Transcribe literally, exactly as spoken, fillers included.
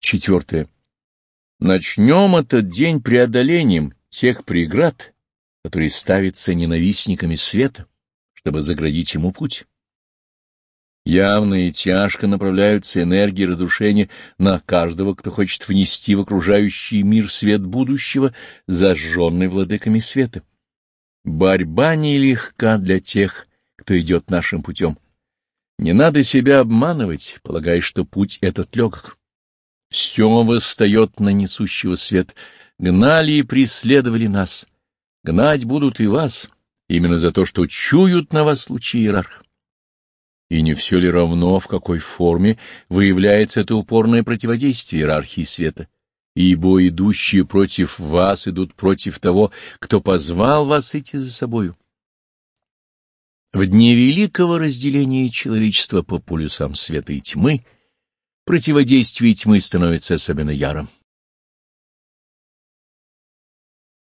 Четвертое. Начнем этот день преодолением тех преград, которые ставятся ненавистниками света, чтобы заградить ему путь. Явно и тяжко направляются энергии разрушения на каждого, кто хочет внести в окружающий мир свет будущего, зажженный владыками света. Борьба нелегка для тех, кто идет нашим путем. Не надо себя обманывать, полагая, что путь этот легок. Все восстает на несущего свет. Гнали и преследовали нас. Гнать будут и вас, именно за то, что чуют на вас лучи иерарха. И не все ли равно, в какой форме выявляется это упорное противодействие иерархии света? Ибо идущие против вас идут против того, кто позвал вас идти за собою. В дне великого разделения человечества по полюсам света и тьмы противодействие тьмы становится особенно ярым.